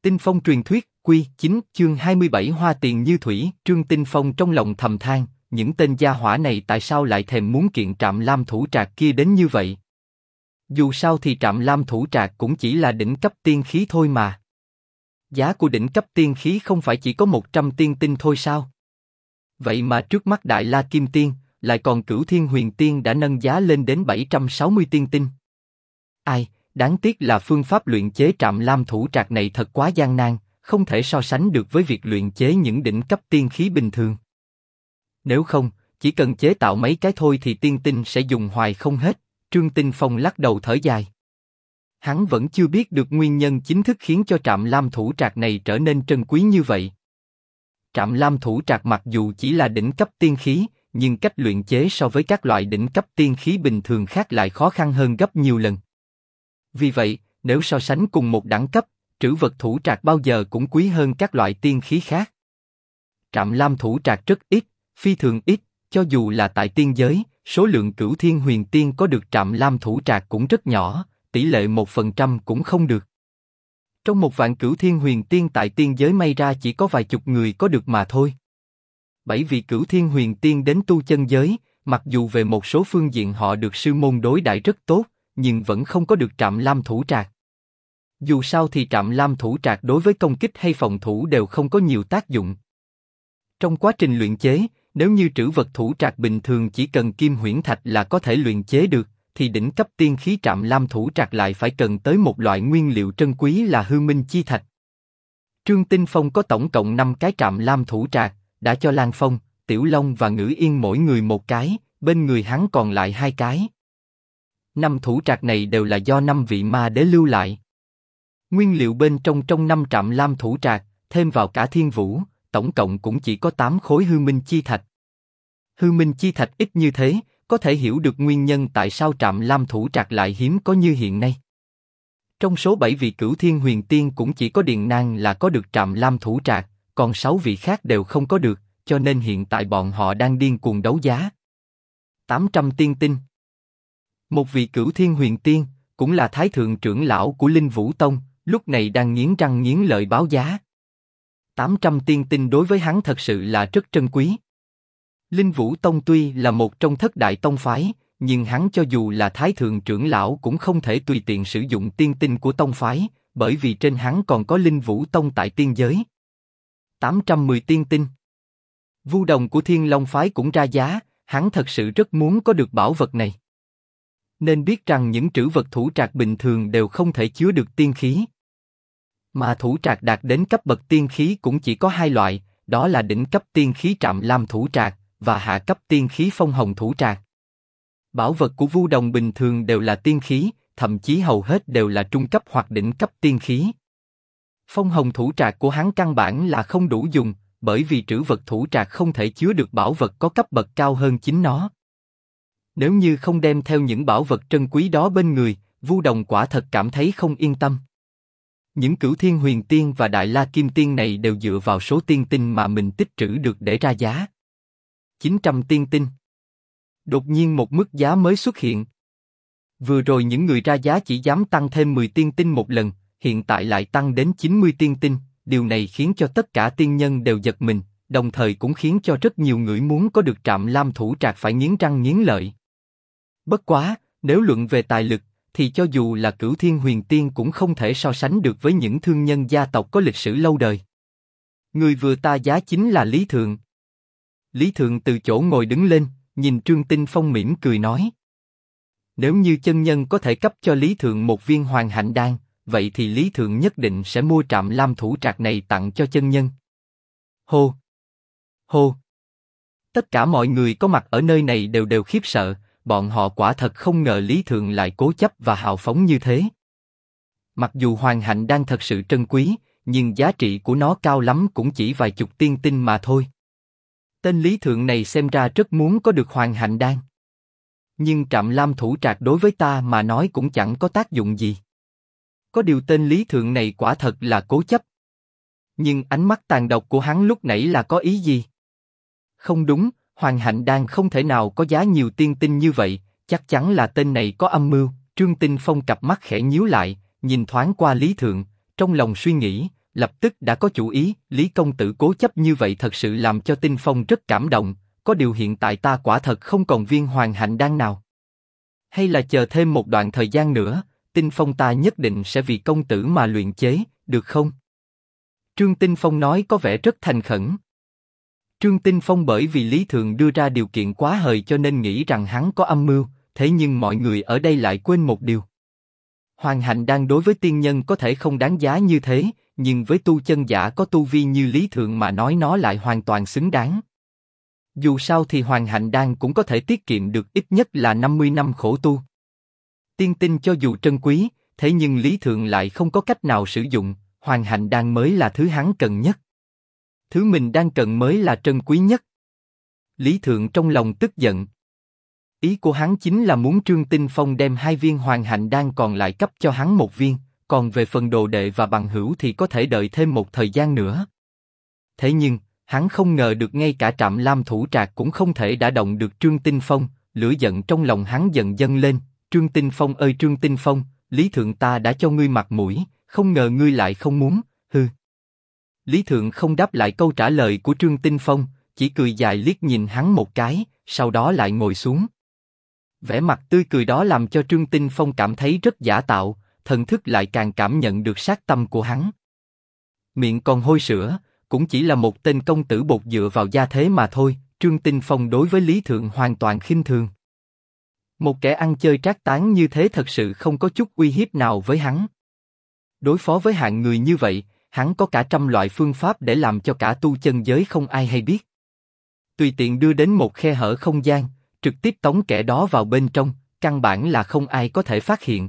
Tinh Phong truyền thuyết, Quy 9, chương 27 Hoa tiền như thủy. Trương Tinh Phong trong lòng thầm than, những tên gia hỏa này tại sao lại thèm muốn kiện Trạm Lam Thủ Trạc kia đến như vậy? Dù sao thì Trạm Lam Thủ Trạc cũng chỉ là đỉnh cấp tiên khí thôi mà. Giá của đỉnh cấp tiên khí không phải chỉ có 100 tiên tinh thôi sao? Vậy mà trước mắt Đại La Kim Tiên, lại còn Cửu Thiên Huyền Tiên đã nâng giá lên đến 760 tiên tinh. Ai, đáng tiếc là phương pháp luyện chế Trạm Lam Thủ Trạc này thật quá gian nan, không thể so sánh được với việc luyện chế những đỉnh cấp tiên khí bình thường. Nếu không, chỉ cần chế tạo mấy cái thôi thì tiên tinh sẽ dùng hoài không hết. Trương Tinh Phong lắc đầu thở dài. Hắn vẫn chưa biết được nguyên nhân chính thức khiến cho Trạm Lam Thủ Trạc này trở nên trân quý như vậy. Trạm Lam Thủ Trạc mặc dù chỉ là đỉnh cấp tiên khí, nhưng cách luyện chế so với các loại đỉnh cấp tiên khí bình thường khác lại khó khăn hơn gấp nhiều lần. Vì vậy, nếu so sánh cùng một đẳng cấp, trữ vật thủ trạc bao giờ cũng quý hơn các loại tiên khí khác. Trạm Lam Thủ Trạc rất ít, phi thường ít, cho dù là tại tiên giới, số lượng Cửu Thiên Huyền Tiên có được Trạm Lam Thủ Trạc cũng rất nhỏ, tỷ lệ 1% cũng không được. Trong 1.000 Cửu Thiên Huyền Tiên tại tiên giới may ra chỉ có vài chục người có được mà thôi. 7 vị Cửu Thiên Huyền Tiên đến tu chân giới, mặc dù về một số phương diện họ được sư môn đối đãi rất tốt, nhưng vẫn không có được Trạm Lam Thủ Trạc. Dù sao thì Trạm Lam Thủ Trạc đối với công kích hay phòng thủ đều không có nhiều tác dụng. Trong quá trình luyện chế, nếu như trữ vật thủ trạc bình thường chỉ cần kim huyễn thạch là có thể luyện chế được, thì đỉnh cấp tiên khí Trạm Lam Thủ Trạc lại phải cần tới một loại nguyên liệu trân quý là hư minh chi thạch. Trương Tinh Phong có tổng cộng 5 cái Trạm Lam Thủ Trạc, đã cho Lan Phong, Tiểu Long và Ngữ Yên mỗi người một cái, bên người hắn còn lại 2 cái. 5 thủ trạc này đều là do 5 vị ma đế lưu lại. Nguyên liệu bên trong 5 Trạm Lam Thủ Trạc, thêm vào cả thiên vũ, tổng cộng cũng chỉ có 8 khối hư minh chi thạch. Hư minh chi thạch ít như thế, có thể hiểu được nguyên nhân tại sao Trạm Lam Thủ Trạc lại hiếm có như hiện nay. Trong số 7 vị Cửu Thiên Huyền Tiên cũng chỉ có Điền Nang là có được Trạm Lam Thủ Trạc, còn 6 vị khác đều không có được, cho nên hiện tại bọn họ đang điên cuồng đấu giá. 800 tiên tinh. Một vị Cửu Thiên Huyền Tiên, cũng là Thái Thượng trưởng lão của Linh Vũ Tông, lúc này đang nghiến răng nghiến lợi báo giá. 800 tiên tinh đối với hắn thật sự là rất trân quý. Linh Vũ Tông tuy là một trong thất đại tông phái, nhưng hắn cho dù là Thái Thượng trưởng lão cũng không thể tùy tiện sử dụng tiên tinh của tông phái, bởi vì trên hắn còn có Linh Vũ Tông tại tiên giới. 810 tiên tinh. Vu Đồng của Thiên Long phái cũng ra giá, hắn thật sự rất muốn có được bảo vật này. Nên biết rằng những trữ vật thủ trạc bình thường đều không thể chứa được tiên khí. Mà thủ trạc đạt đến cấp bậc tiên khí cũng chỉ có 2 loại, đó là đỉnh cấp tiên khí Trạm Lam Thủ Trạc và hạ cấp tiên khí Phong Hồng Thủ Trạc. Bảo vật của Vu Đồng bình thường đều là tiên khí, thậm chí hầu hết đều là trung cấp hoặc đỉnh cấp tiên khí. Phong Hồng Thủ Trạc của hắn căn bản là không đủ dùng, bởi vì trữ vật thủ trạc không thể chứa được bảo vật có cấp bậc cao hơn chính nó. Nếu như không đem theo những bảo vật trân quý đó bên người, Vu Đồng quả thật cảm thấy không yên tâm. Những Cửu Thiên Huyền Tiên và Đại La Kim Tiên này đều dựa vào số tiên tinh mà mình tích trữ được để ra giá. 900 tiên tinh. Đột nhiên một mức giá mới xuất hiện. Vừa rồi những người ra giá chỉ dám tăng thêm 10 tiên tinh một lần, hiện tại lại tăng đến 90 tiên tinh. Điều này khiến cho tất cả tiên nhân đều giật mình, đồng thời cũng khiến cho rất nhiều người muốn có được Trạm Lam Thủ Trạc phải nghiến răng nghiến lợi. Bất quá, nếu luận về tài lực, thì cho dù là Cửu Thiên Huyền Tiên cũng không thể so sánh được với những thương nhân gia tộc có lịch sử lâu đời. Người vừa ta giá chính là Lý Thượng. Lý Thượng từ chỗ ngồi đứng lên, nhìn Trương Tinh Phong mỉm cười nói. Nếu như chân nhân có thể cấp cho Lý Thượng một viên Hoàng Hạnh Đan, vậy thì Lý Thượng nhất định sẽ mua Trạm Lam Thủ Trạc này tặng cho chân nhân. Hô! Hô! Tất cả mọi người có mặt ở nơi này đều khiếp sợ, bọn họ quả thật không ngờ Lý Thượng lại cố chấp và hào phóng như thế. Mặc dù Hoàng Hạnh Đan thật sự trân quý, nhưng giá trị của nó cao lắm cũng chỉ vài chục tiên tinh mà thôi. Tên Lý Thượng này xem ra rất muốn có được Hoàng Hạnh Đan. Nhưng Trạm Lam Thủ Trạc đối với ta mà nói cũng chẳng có tác dụng gì. Có điều tên Lý Thượng này quả thật là cố chấp. Nhưng ánh mắt tàn độc của hắn lúc nãy là có ý gì? Không đúng, Hoàng Hạnh Đan không thể nào có giá nhiều tiên tinh như vậy, chắc chắn là tên này có âm mưu. Trương Tinh Phong cặp mắt khẽ nhíu lại, nhìn thoáng qua Lý Thượng, trong lòng suy nghĩ, lập tức đã có chủ ý. Lý công tử cố chấp như vậy thật sự làm cho Tinh Phong rất cảm động. Có điều hiện tại ta quả thật không còn viên hoàng hạnh đan nào. Hay là chờ thêm một đoạn thời gian nữa, Tinh Phong ta nhất định sẽ vì công tử mà luyện chế, được không? Trương Tinh Phong nói có vẻ rất thành khẩn. Trương Tinh Phong bởi vì Lý Thượng đưa ra điều kiện quá hời cho nên nghĩ rằng hắn có âm mưu, thế nhưng mọi người ở đây lại quên một điều. Hoàng hạnh đan đối với tiên nhân có thể không đáng giá như thế, nhưng với tu chân giả có tu vi như Lý Thượng mà nói nó lại hoàn toàn xứng đáng. Dù sao thì hoàng hạnh đan cũng có thể tiết kiệm được ít nhất là 50 năm khổ tu. Tiên tinh cho dù trân quý, thế nhưng Lý Thượng lại không có cách nào sử dụng, hoàng hạnh đan mới là thứ hắn cần nhất. Thứ mình đang cần mới là trân quý nhất. Lý Thượng trong lòng tức giận. Ý của hắn chính là muốn Trương Tinh Phong đem 2 viên hoàng hạnh đan còn lại cấp cho hắn 1 viên, còn về phần đồ đệ và bằng hữu thì có thể đợi thêm một thời gian nữa. Thế nhưng, hắn không ngờ được ngay cả Trạm Lam Thủ Trạc cũng không thể đả động được Trương Tinh Phong, lửa giận trong lòng hắn dần dâng lên. Trương Tinh Phong ơi Trương Tinh Phong, Lý Thượng ta đã cho ngươi mặt mũi, không ngờ ngươi lại không muốn, hừ. Lý Thượng không đáp lại câu trả lời của Trương Tinh Phong, chỉ cười dài liếc nhìn hắn một cái, sau đó lại ngồi xuống. Vẻ mặt tươi cười đó làm cho Trương Tinh Phong cảm thấy rất giả tạo, thần thức lại càng cảm nhận được sát tâm của hắn. Miệng còn hôi sữa, cũng chỉ là một tên công tử bột dựa vào gia thế mà thôi. Trương Tinh Phong đối với Lý Thượng hoàn toàn khinh thường. Một kẻ ăn chơi trác tán như thế thật sự không có chút uy hiếp nào với hắn. Đối phó với hạng người như vậy, hắn có cả trăm loại phương pháp để làm cho cả tu chân giới không ai hay biết. Tùy tiện đưa đến một khe hở không gian, trực tiếp tống kẻ đó vào bên trong, căn bản là không ai có thể phát hiện.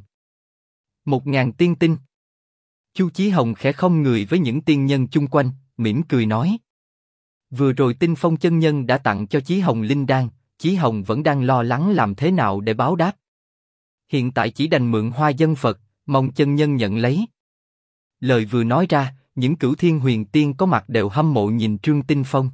1000 tiên tinh. Chu Chí Hồng khẽ khom người với những tiên nhân chung quanh, mỉm cười nói. Vừa rồi Tinh Phong chân nhân đã tặng cho Chí Hồng linh đan, Chí Hồng vẫn đang lo lắng làm thế nào để báo đáp. Hiện tại chỉ đành mượn hoa dân Phật, mong chân nhân nhận lấy. Lời vừa nói ra, những cửu thiên huyền tiên có mặt đều hâm mộ nhìn Trương Tinh Phong.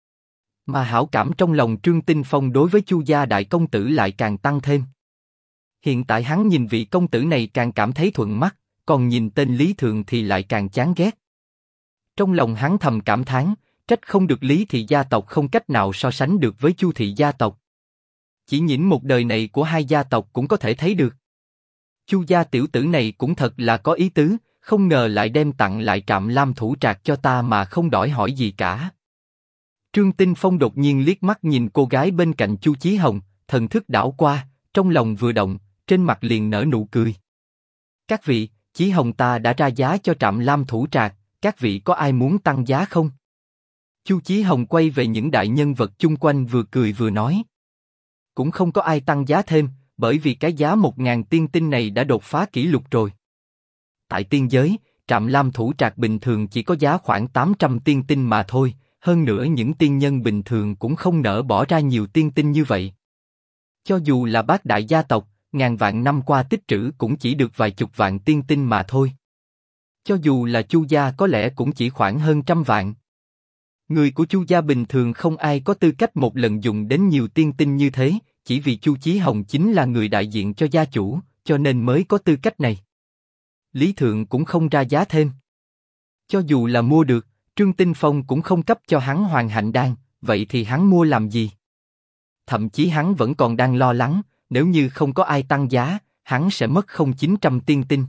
Mà hảo cảm trong lòng Trương Tinh Phong đối với Chu gia đại công tử lại càng tăng thêm. Hiện tại hắn nhìn vị công tử này càng cảm thấy thuận mắt, còn nhìn tên Lý Thượng thì lại càng chán ghét. Trong lòng hắn thầm cảm thán, trách không được Lý thị gia tộc không cách nào so sánh được với Chu thị gia tộc. Chỉ nhìn một đời này của hai gia tộc cũng có thể thấy được. Chu gia tiểu tử này cũng thật là có ý tứ, không ngờ lại đem tặng lại Trạm Lam Thủ Trạc cho ta mà không đòi hỏi gì cả. Trương Tinh Phong đột nhiên liếc mắt nhìn cô gái bên cạnh Chu Chí Hồng, thần thức đảo qua, trong lòng vừa động, trên mặt liền nở nụ cười. Các vị, Chí Hồng ta đã ra giá cho Trạm Lam Thủ Trạc, các vị có ai muốn tăng giá không? Chu Chí Hồng quay về những đại nhân vật chung quanh vừa cười vừa nói. Cũng không có ai tăng giá thêm, bởi vì cái giá 1000 tiên tinh này đã đột phá kỷ lục rồi. Tại tiên giới, Trạm Lam Thủ Trạc bình thường chỉ có giá khoảng 800 tiên tinh mà thôi, hơn nữa những tiên nhân bình thường cũng không nỡ bỏ ra nhiều tiên tinh như vậy. Cho dù là bát đại gia tộc, ngàn vạn năm qua tích trữ cũng chỉ được vài chục vạn tiên tinh mà thôi. Cho dù là Chu gia có lẽ cũng chỉ khoảng hơn trăm vạn. Người của Chu gia bình thường không ai có tư cách một lần dùng đến nhiều tiên tinh như thế, chỉ vì Chu Chí Hồng chính là người đại diện cho gia chủ, cho nên mới có tư cách này. Lý Thượng cũng không ra giá thêm. Cho dù là mua được, Trương Tinh Phong cũng không cấp cho hắn hoàng hạnh đan, vậy thì hắn mua làm gì? Thậm chí hắn vẫn còn đang lo lắng, nếu như không có ai tăng giá, hắn sẽ mất không 900 tiên tinh.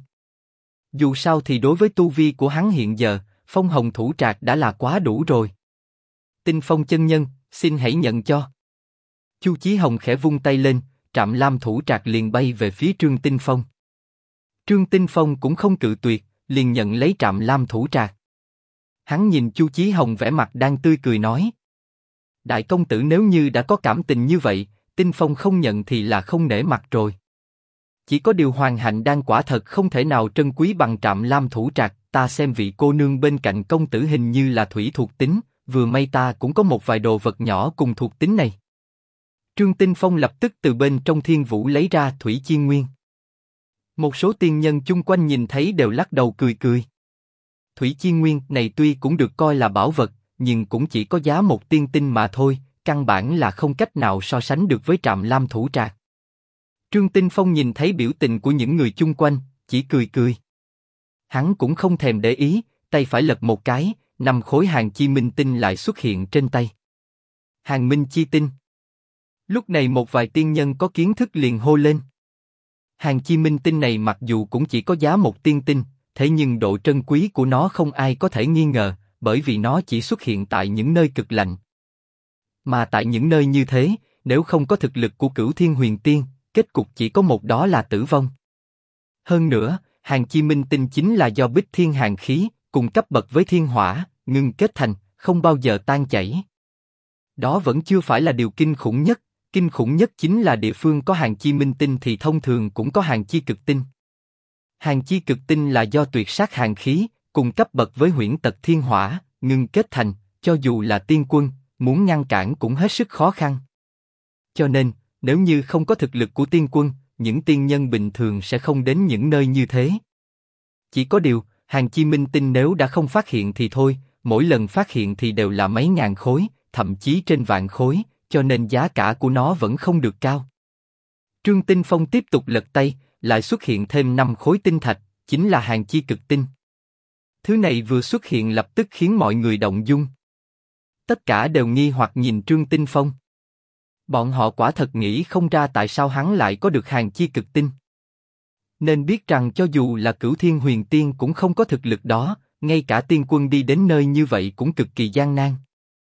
Dù sao thì đối với tu vi của hắn hiện giờ, Phong Hồng Thủ Trạc đã là quá đủ rồi. Tinh Phong chân nhân, xin hãy nhận cho. Chu Chí Hồng khẽ vung tay lên, Trạm Lam Thủ Trạc liền bay về phía Trương Tinh Phong. Trương Tinh Phong cũng không cự tuyệt, liền nhận lấy Trạm Lam Thủ Trạc. Hắn nhìn Chu Chí Hồng vẻ mặt đang tươi cười nói. Đại công tử nếu như đã có cảm tình như vậy, Tinh Phong không nhận thì là không nể mặt rồi. Chỉ có điều hoàng hạnh đan quả thật không thể nào trân quý bằng Trạm Lam Thủ Trạc, ta xem vị cô nương bên cạnh công tử hình như là thủy thuộc tính, vừa may ta cũng có một vài đồ vật nhỏ cùng thuộc tính này. Trương Tinh Phong lập tức từ bên trong thiên vũ lấy ra thủy chiên nguyên. Một số tiên nhân chung quanh nhìn thấy đều lắc đầu cười cười. Thủy chiên nguyên này tuy cũng được coi là bảo vật, nhưng cũng chỉ có giá 1 tiên tinh mà thôi, căn bản là không cách nào so sánh được với Trạm Lam Thủ Trạc. Trương Tinh Phong nhìn thấy biểu tình của những người chung quanh, chỉ cười cười. Hắn cũng không thèm để ý, tay phải lật một cái, 5 khối hàng chi minh tinh lại xuất hiện trên tay. Hàng minh chi tinh. Lúc này một vài tiên nhân có kiến thức liền hô lên. Hàng chi minh tinh này mặc dù cũng chỉ có giá 1 tiên tinh, thế nhưng độ trân quý của nó không ai có thể nghi ngờ, bởi vì nó chỉ xuất hiện tại những nơi cực lạnh. Mà tại những nơi như thế, nếu không có thực lực của Cửu Thiên Huyền Tiên, kết cục chỉ có một, đó là tử vong. Hơn nữa, hàng chi minh tinh chính là do bích thiên hàng khí, cùng cấp bậc với thiên hỏa, ngưng kết thành, không bao giờ tan chảy. Đó vẫn chưa phải là điều kinh khủng nhất chính là địa phương có hàng chi minh tinh thì thông thường cũng có hàng chi cực tinh. Hàng chi cực tinh là do tuyệt sát hàng khí, cùng cấp bậc với huyễn tật thiên hỏa, ngưng kết thành, cho dù là tiên quân, muốn ngăn cản cũng hết sức khó khăn. Cho nên, nếu như không có thực lực của tiên quân, những tiên nhân bình thường sẽ không đến những nơi như thế. Chỉ có điều, hàng chi minh tinh nếu đã không phát hiện thì thôi, mỗi lần phát hiện thì đều là mấy ngàn khối, thậm chí trên vạn khối, cho nên giá cả của nó vẫn không được cao. Trương Tinh Phong tiếp tục lật tay, lại xuất hiện thêm 5 khối tinh thạch, chính là hàng chi cực tinh. Thứ này vừa xuất hiện lập tức khiến mọi người động dung. Tất cả đều nghi hoặc nhìn Trương Tinh Phong. Bọn họ quả thật nghĩ không ra tại sao hắn lại có được hàng chi cực tinh. Nên biết rằng cho dù là Cửu Thiên Huyền Tiên cũng không có thực lực đó, ngay cả tiên quân đi đến nơi như vậy cũng cực kỳ gian nan.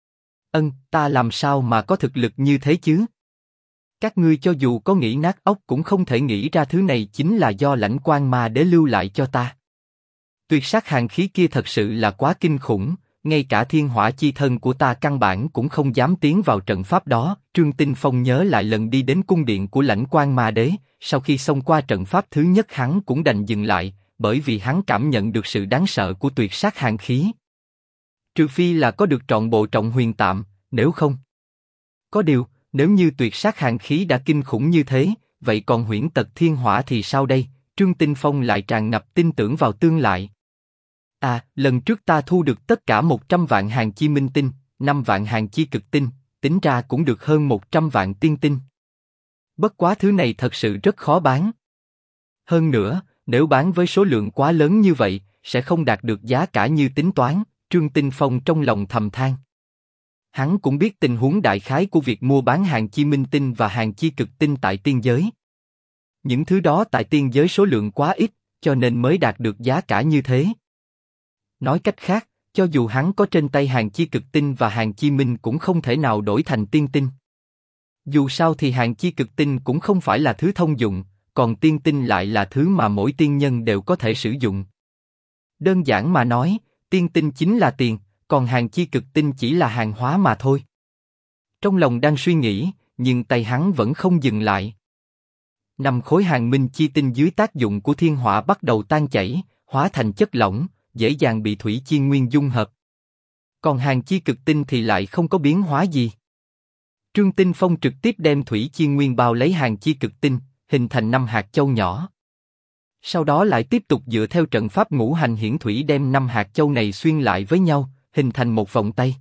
Ta làm sao mà có thực lực như thế chứ? Các ngươi cho dù có nghĩ nát óc cũng không thể nghĩ ra thứ này chính là do Lãnh Quang Ma Đế lưu lại cho ta. Tuyệt sát hàng khí kia thật sự là quá kinh khủng, ngay cả thiên hỏa chi thân của ta căn bản cũng không dám tiến vào trận pháp đó. Trương Tinh Phong nhớ lại lần đi đến cung điện của Lãnh Quang Ma Đế, sau khi xông qua trận pháp thứ nhất hắn cũng đành dừng lại, bởi vì hắn cảm nhận được sự đáng sợ của tuyệt sát hàng khí. Trừ phi là có được trọn bộ trọng huyền tạm, nếu không. Có điều, nếu như tuyệt sát hàng khí đã kinh khủng như thế, vậy còn huyễn tật thiên hỏa thì sao đây? Trương Tinh Phong lại tràn ngập tin tưởng vào tương lai. Lần trước ta thu được tất cả 100 vạn hàng chi minh tinh, 5 vạn hàng chi cực tinh, tính ra cũng được hơn 100 vạn tiên tinh. Bất quá thứ này thật sự rất khó bán. Hơn nữa, nếu bán với số lượng quá lớn như vậy, sẽ không đạt được giá cả như tính toán. Trương Tinh Phong trong lòng thầm than. Hắn cũng biết tình huống đại khái của việc mua bán hàng chi minh tinh và hàng chi cực tinh tại tiên giới. Những thứ đó tại tiên giới số lượng quá ít, cho nên mới đạt được giá cả như thế. Nói cách khác, cho dù hắn có trên tay hàng chi cực tinh và hàng chi minh cũng không thể nào đổi thành tiên tinh. Dù sao thì hàng chi cực tinh cũng không phải là thứ thông dụng, còn tiên tinh lại là thứ mà mỗi tiên nhân đều có thể sử dụng. Đơn giản mà nói, tiên tinh chính là tiền, còn hàng chi cực tinh chỉ là hàng hóa mà thôi. Trong lòng đang suy nghĩ, nhưng tay hắn vẫn không dừng lại. 5 khối hàng minh chi tinh dưới tác dụng của thiên hỏa bắt đầu tan chảy, hóa thành chất lỏng, dễ dàng bị thủy chi nguyên dung hợp. Còn hàng chi cực tinh thì lại không có biến hóa gì. Trương Tinh Phong trực tiếp đem thủy chi nguyên bao lấy hàng chi cực tinh, hình thành 5 hạt châu nhỏ. Sau đó lại tiếp tục dựa theo trận pháp ngũ hành hiển thủy đem 5 hạt châu này xuyên lại với nhau, hình thành một vòng tay.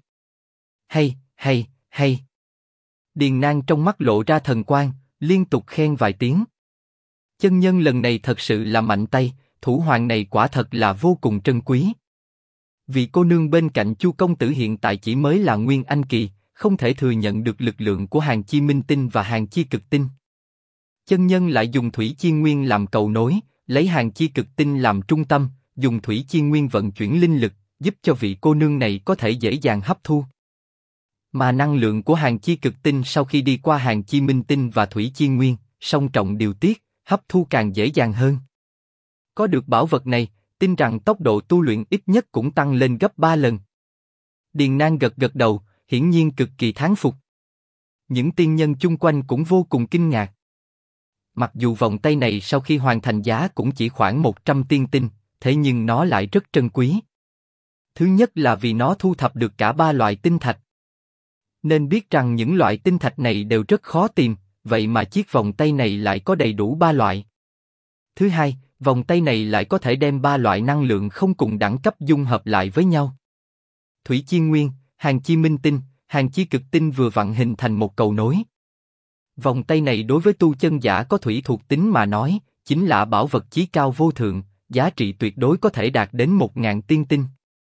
Hay. Điền Nang trong mắt lộ ra thần quang, liên tục khen vài tiếng. Chân nhân lần này thật sự là mạnh tay, thủ hoàn này quả thật là vô cùng trân quý. Vị cô nương bên cạnh Chu công tử hiện tại chỉ mới là nguyên anh kỳ, không thể thừa nhận được lực lượng của hàng chi minh tinh và hàng chi cực tinh. Chân nhân lại dùng thủy chi nguyên làm cầu nối, lấy hàng chi cực tinh làm trung tâm, dùng thủy chi nguyên vận chuyển linh lực, giúp cho vị cô nương này có thể dễ dàng hấp thu. Mà năng lượng của hàng chi cực tinh sau khi đi qua hàng chi minh tinh và thủy chi nguyên, song trọng điều tiết, hấp thu càng dễ dàng hơn. Có được bảo vật này, tin rằng tốc độ tu luyện ít nhất cũng tăng lên gấp 3 lần. Điền Nang gật gật đầu, hiển nhiên cực kỳ thán phục. Những tiên nhân chung quanh cũng vô cùng kinh ngạc. Mặc dù vòng tay này sau khi hoàn thành giá cũng chỉ khoảng 100 tiên tinh, thế nhưng nó lại rất trân quý. Thứ nhất là vì nó thu thập được cả 3 loại tinh thạch. Nên biết rằng những loại tinh thạch này đều rất khó tìm, vậy mà chiếc vòng tay này lại có đầy đủ 3 loại. Thứ hai, vòng tay này lại có thể đem 3 loại năng lượng không cùng đẳng cấp dung hợp lại với nhau. Thủy chi nguyên, hàng chi minh tinh, hàng chi cực tinh vừa vặn hình thành một cầu nối. Vòng tay này đối với tu chân giả có thủy thuộc tính mà nói, chính là bảo vật chí cao vô thượng, giá trị tuyệt đối có thể đạt đến 1000 tiên tinh.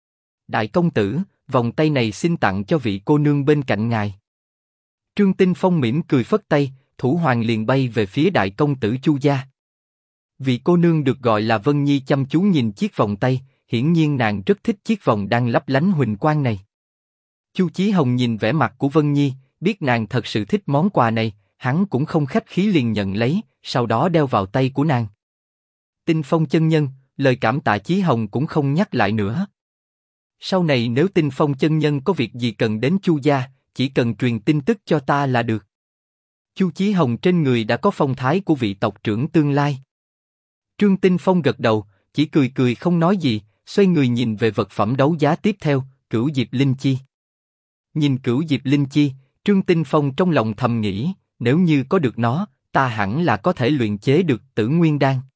Đại công tử, vòng tay này xin tặng cho vị cô nương bên cạnh ngài. Trương Tinh Phong mỉm cười phất tay, thủ hoàn liền bay về phía đại công tử Chu gia. Vị cô nương được gọi là Vân Nhi chăm chú nhìn chiếc vòng tay, hiển nhiên nàng rất thích chiếc vòng đang lấp lánh huỳnh quang này. Chu Chí Hồng nhìn vẻ mặt của Vân Nhi, biết nàng thật sự thích món quà này, hắn cũng không khách khí liền nhận lấy, sau đó đeo vào tay của nàng. Tinh Phong chân nhân, lời cảm tạ Chí Hồng cũng không nhắc lại nữa. Sau này nếu Tinh Phong chân nhân có việc gì cần đến Chu gia, chỉ cần truyền tin tức cho ta là được. Chu Chí Hồng trên người đã có phong thái của vị tộc trưởng tương lai. Trương Tinh Phong gật đầu, chỉ cười cười không nói gì, xoay người nhìn về vật phẩm đấu giá tiếp theo, Cửu Diệp Linh Chi. Nhìn Cửu Diệp Linh Chi, Trương Tinh Phong trong lòng thầm nghĩ, nếu như có được nó, ta hẳn là có thể luyện chế được Tử Nguyên Đan.